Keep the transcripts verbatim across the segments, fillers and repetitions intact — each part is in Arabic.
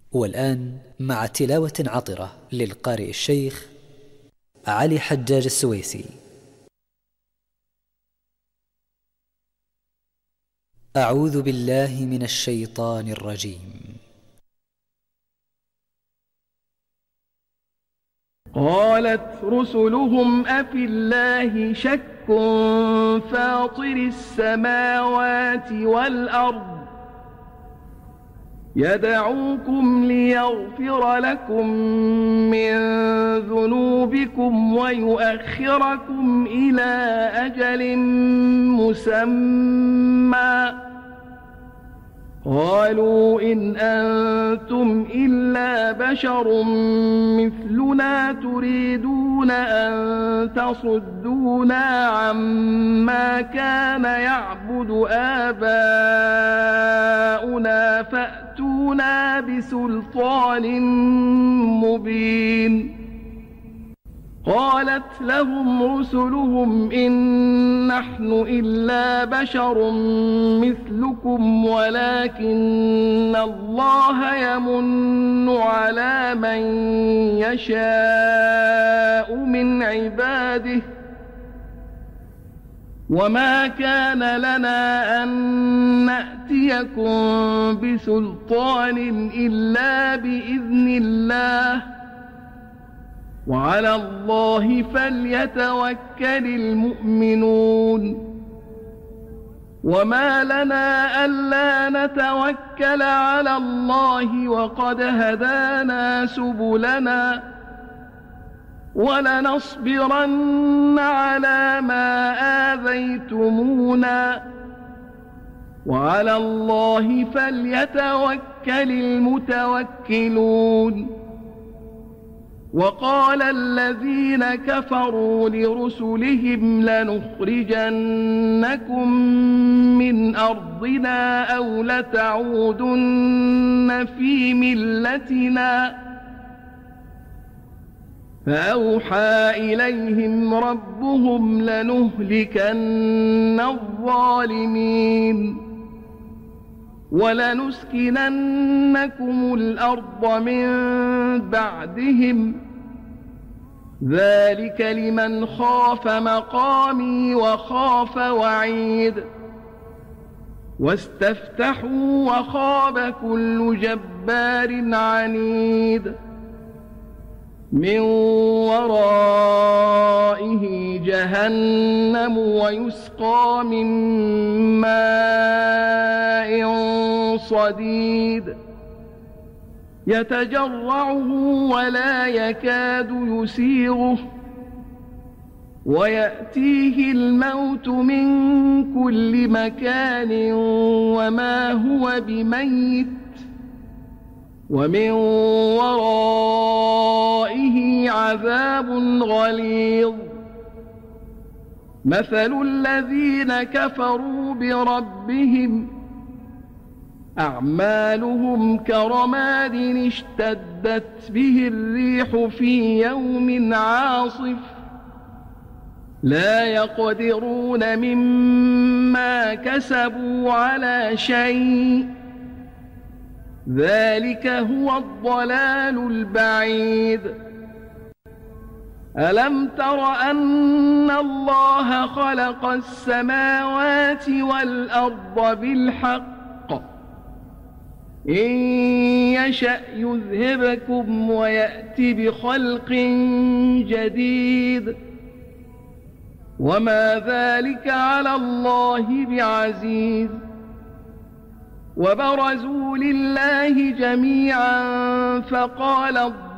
والآن مع تلاوة عطرة للقارئ الشيخ علي حجاج السويسي. أعوذ بالله من الشيطان الرجيم. قالت رسلهم أفي الله شك فاطر السماوات والأرض يدعوكم ليغفر لكم من ذنوبكم ويؤخركم إلى أجل مسمى قالوا إن أنتم إلا بشر مثلنا تريدون أن تصدونا عما كان يعبد آباؤنا فأتونا بسلطان مبين. قالت لهم رسلهم إن نحن إلا بشر مثلكم ولكن الله يمن على من يشاء من عباده وما كان لنا أن نأتيكم بسلطان إلا بإذن الله وعلى الله فليتوكل المؤمنون. وما لنا ألا نتوكل على الله وقد هدانا سبلنا ولنصبرن على ما آذيتمونا وعلى الله فليتوكل المتوكلون. وقال الذين كفروا لرسلهم لنخرجنكم من أرضنا أو لتعودن في ملتنا فأوحى إليهم ربهم لنهلكن الظالمين ولنسكننكم الأرض من بعدهم ذلك لمن خاف مقامي وخاف وعيد. واستفتحوا وخاب كل جبار عنيد من ورائه جهنم ويسقى من ماء صديد يتجرعه ولا يكاد يسيغه ويأتيه الموت من كل مكان وما هو بميت ومن ورائه عذاب غليظ. مثل الذين كفروا بربهم أعمالهم كرماد اشتدت به الريح في يوم عاصف لا يقدرون مما كسبوا على شيء ذلك هو الضلال البعيد. ألم تر أن الله خلق السماوات والأرض بالحق إن يشأ يذهبكم ويأت بخلق جديد وما ذلك على الله بعزيز. وبرزوا لله جميعا فقال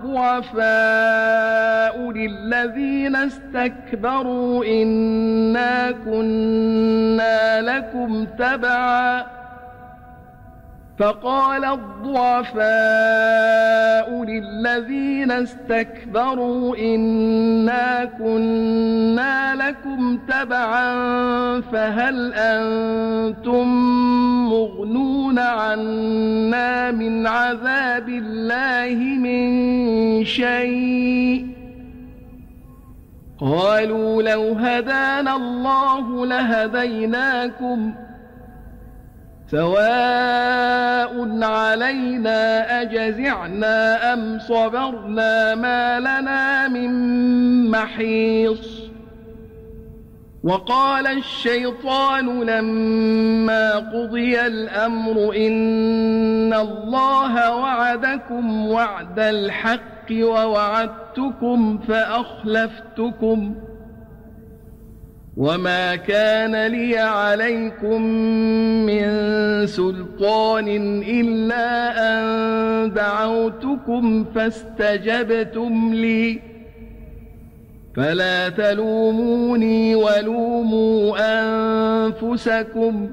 الضعفاء للذين استكبروا إنا كنا لكم تبعا فقال الضعفاء للذين استكبروا إنا كنا لكم تبعا فهل أنتم مغنون عنا من عذاب الله من شيء قالوا لو هدانا الله لهديناكم سواء سواء علينا أجزعنا أم صبرنا ما لنا من محيص وقال الشيطان لما قضي الأمر إن الله وعدكم وعد الحق ووعدتكم فأخلفتكم وما كان لي عليكم من سلطان إلا أن دعوتكم فاستجبتم لي فلا تلوموني ولوموا أنفسكم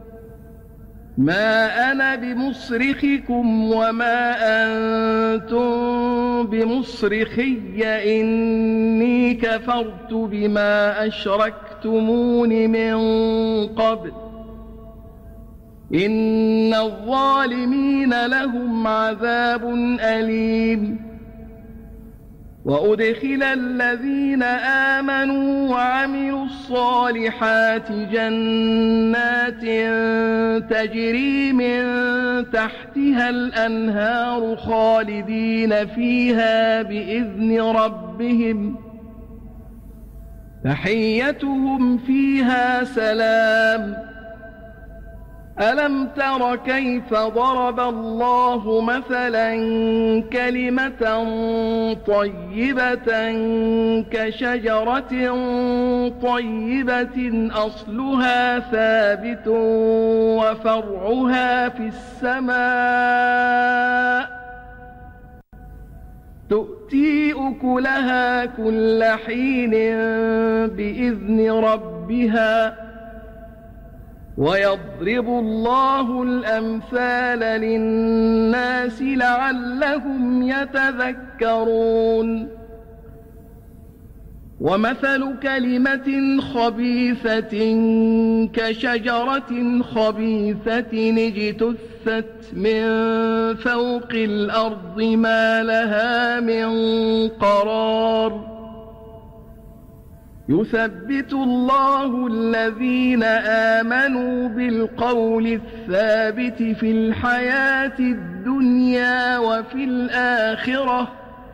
ما أنا بمصرخكم وما أنتم بمصرخي إني كفرت بما أشركتمون من قبل إن الظالمين لهم عذاب أليم وأدخل الذين آمنوا وعملوا الصالحات جنات تجري من تحتها الأنهار خالدين فيها بإذن ربهم تحيتهم فيها سلام ألم تر كيف ضرب الله مثلا كلمة طيبة كشجرة طيبة أصلها ثابت وفرعها في السماء تؤتي أكلها كل حين بإذن ربها ويضرب الله الأمثال للناس لعلهم يتذكرون ومثل كلمة خبيثة كشجرة خبيثة اجتثت من فوق الأرض ما لها من قرار يثبت الله الذين آمنوا بالقول الثابت في الحياة الدنيا وفي الآخرة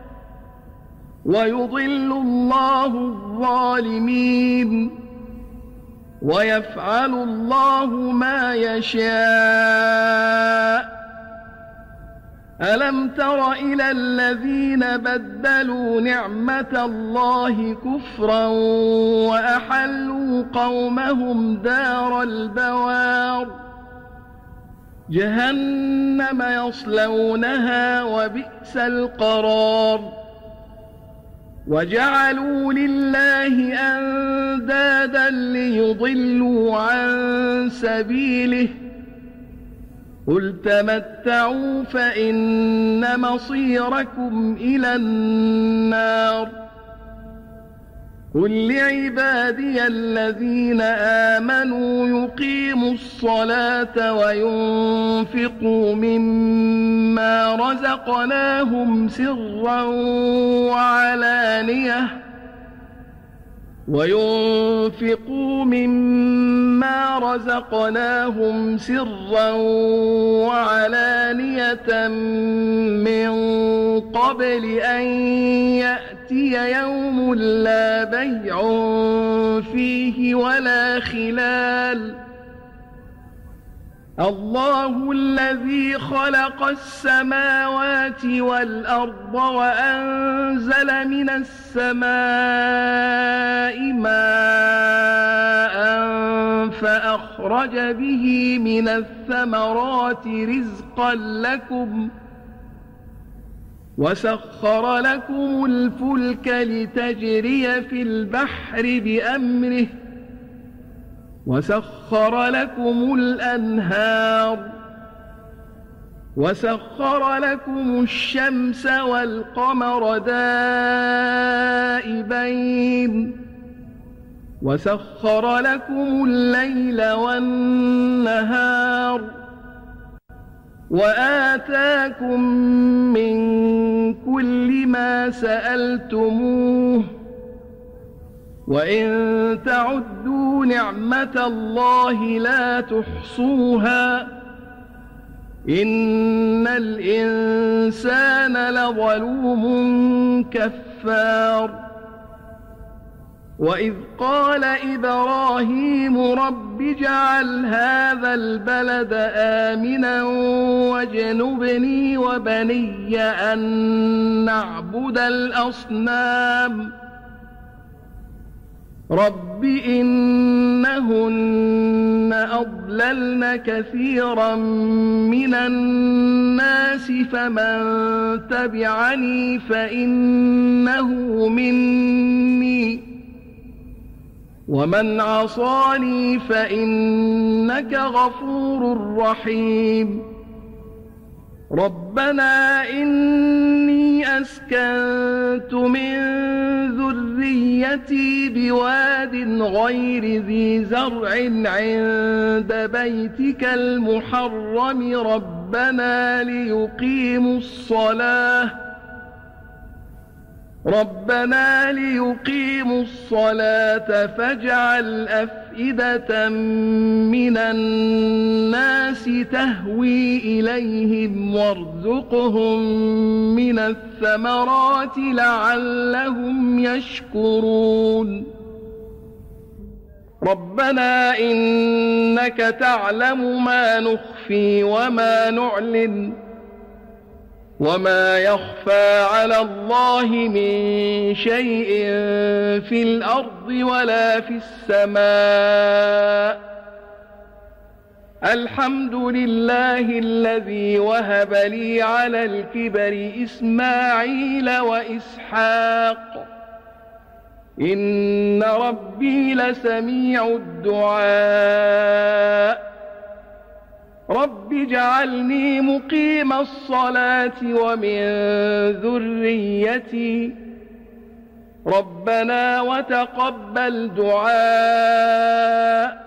ويضل الله الظالمين ويفعل الله ما يشاء ألم تر إلى الذين بدلوا نعمة الله كفرا وأحلوا قومهم دار البوار جهنم يصلونها وبئس القرار وجعلوا لله أندادا ليضلوا عن سبيله قل تمتعوا فإن مصيركم إلى النار قل لعبادي الذين آمنوا يقيموا الصلاة وينفقوا مما رزقناهم سرا وعلانية وينفقوا مما رزقناهم سرا وعلانية من قبل أن يأتي يوم لا بيع فيه ولا خلال الله الذي خلق السماوات والأرض وأنزل من السماء ماء فأخرج به من الثمرات رزقا لكم وسخر لكم الفلك لتجري في البحر بأمره وسخر لكم الأنهار وسخر لكم الشمس والقمر دائبين وسخر لكم الليل والنهار وآتاكم من كل ما سألتموه وإن تعدوا نعمة الله لا تحصوها إن الإنسان لظلوم كفار وإذ قال إبراهيم رب اجعل هذا البلد آمنا واجنبني وبني أن نعبد الأصنام رب إنهن أضللن كثيرا من الناس فمن تبعني فإنه مني ومن عصاني فإنك غفور رحيم ربنا إني أسكنت من ذريتي بواد غير ذي زرع عند بيتك المحرم ربنا ليقيموا الصلاة ربنا ليقيموا الصلاة فاجعل أفئدة من الناس تهوي إليهم وارزقهم من الثمرات لعلهم يشكرون ربنا إنك تعلم ما نخفي وما نعلن وما يخفى على الله من شيء في الأرض ولا في السماء الحمد لله الذي وهب لي على الكبر إسماعيل وإسحاق إن ربي لسميع الدعاء رب اجعلني مقيم الصلاة ومن ذريتي ربنا وتقبل دعاء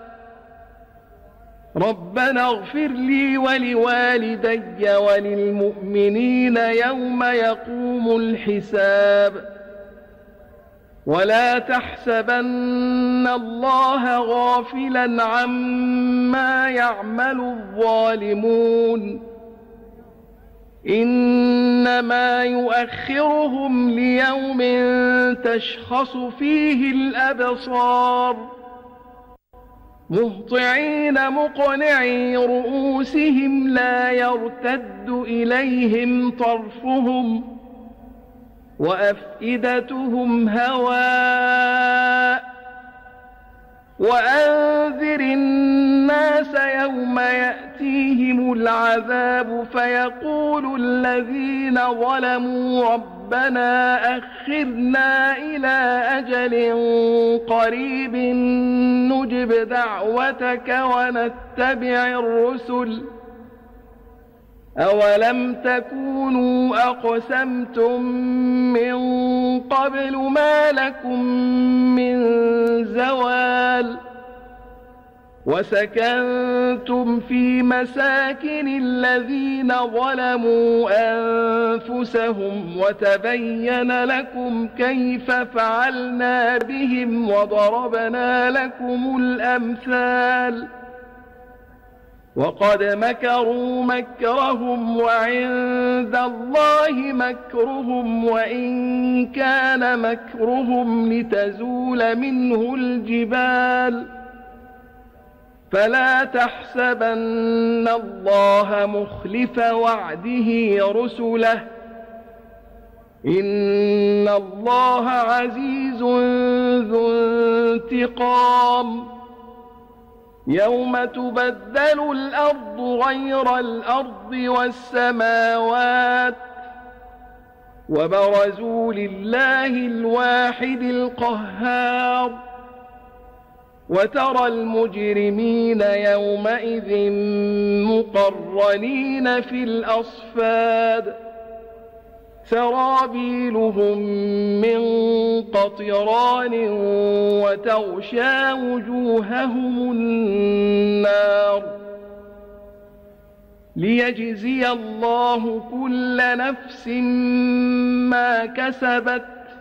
ربنا اغفر لي ولوالدي وللمؤمنين يوم يقوم الحساب ولا تحسبن الله غافلا عما يعمل الظالمون إنما يؤخرهم ليوم تشخص فيه الأبصار مهطعين مقنعي رؤوسهم لا يرتد إليهم طرفهم وأفئدتهم هواء وأنذر الناس يوم يأتيهم العذاب فيقول الذين ظلموا ربنا أخرنا إلى أجل قريب نجب دعوتك ونتبع الرسل أولم تكونوا أقسمتم من قبل ما لكم من زوال وسكنتم في مساكن الذين ظلموا أنفسهم وتبين لكم كيف فعلنا بهم وضربنا لكم الأمثال وقد مكروا مكرهم وعند الله مكرهم وإن كان مكرهم لتزول منه الجبال فلا تحسبن الله مخلف وعده رسله إن الله عزيز ذو انتقام يوم تبدل الأرض غير الأرض والسماوات وبرزوا لله الواحد القهار وترى المجرمين يومئذ مقرنين في الأصفاد سرابيلهم من قطران وتغشى وجوههم النار ليجزي الله كل نفس ما كسبت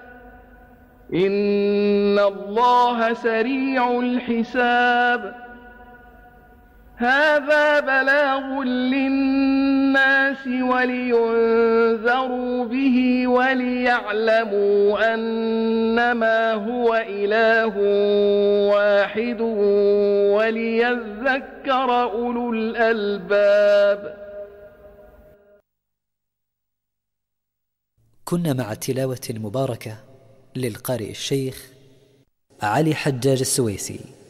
إن الله سريع الحساب هذا بلاغ للناس للناس ولينذروا به وليعلموا أنما هو إله واحد وليذكر أولو الألباب. كنا مع التلاوة المباركة للقارئ الشيخ علي حجاج السويسي.